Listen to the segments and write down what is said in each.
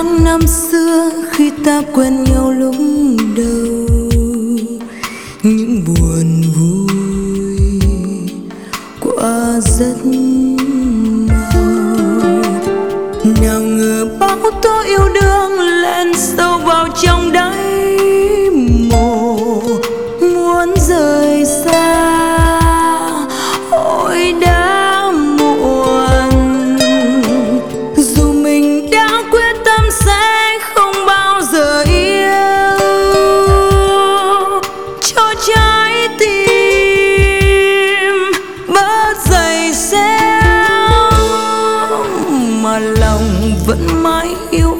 tháng năm xưa khi ta quen nhau lúc đầu, những buồn vui qua rất mau. Nào ngờ bão tố yêu đương lên sâu vào trong đáy mồ, muốn rời xa ôi đã muộn. Dù mình đã quyết tâm sẽ không bao giờ yêu cho trái tim bớt dày xéo, mà lòng vẫn mãi yêu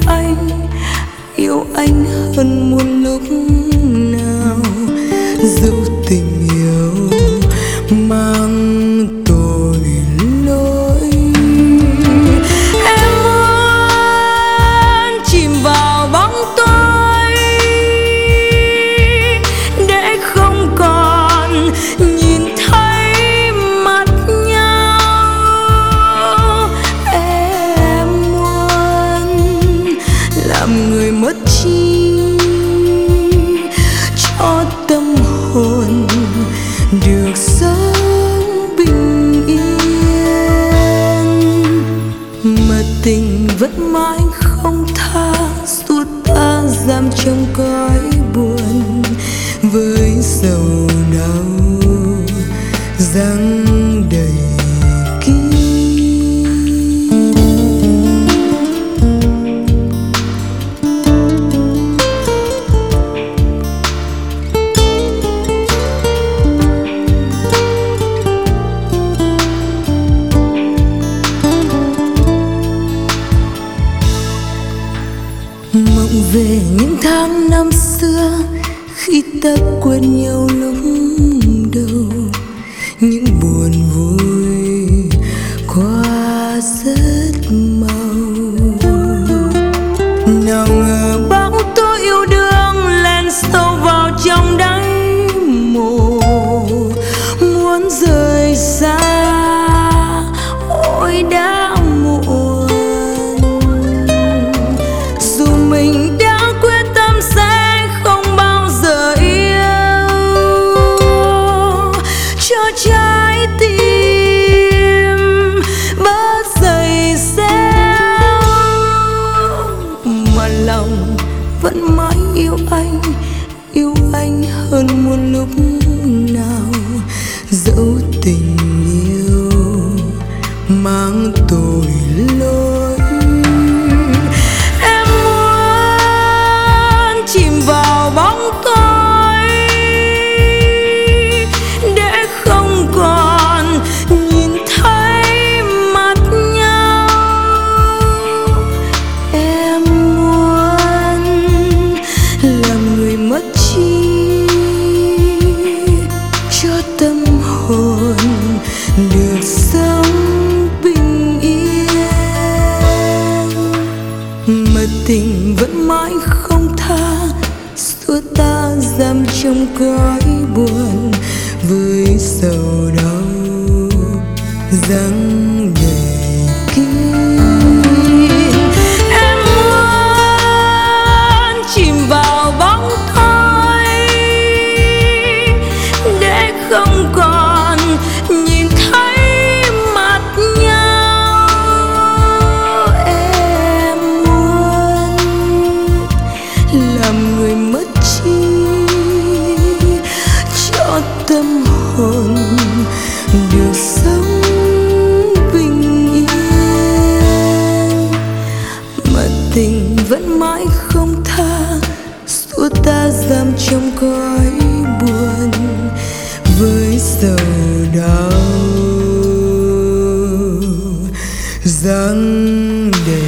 anh hơn muôn lúc nào. Dẫu tình yêu mang tội lỗi, em muốn chìm vào bóng tối để không còn nhìn thấy mặt nhau. Em muốn làm người mất trí cho tâm hồn được sống bình yên, mà tình vẫn mãi không tha suốt ta giam trong cõi buồn với sầu đau giăng đầy kín. Mộng về những tháng năm xưa khi ta quen nhau lúc đầu, những buồn vui qua rất mau. Nào ngờ bão tố yêu đương lên sâu vào trong đáy mồ, muốn rời xa ôi đã muộn. Dù mình đã quyết tâm sẽ không bao giờ yêu cho trái tim bớt dày xéo, mà lòng vẫn mãi yêu anh hơn muôn lúc nào. Dẫu tình yêu mang tội lỗi, em muốn chìm vào bóng tối để không còn nhìn thấy mặt nhau. Em muốn làm người mất trí cho tâm hồn được sống bình yên, mà tình vẫn mãi không tha suốt ta giam trong cõi buồn với sầu đau giăng đầy kín. Em muốn chìm vào bóng tối để không còn nhìn thấy mặt nhau. Em muốn làm người mất trí cho tâm hồn được sống bình yên, mà tình vẫn mãi không tha suốt ta giam trong cõi buồn với sầu đau giăng đầy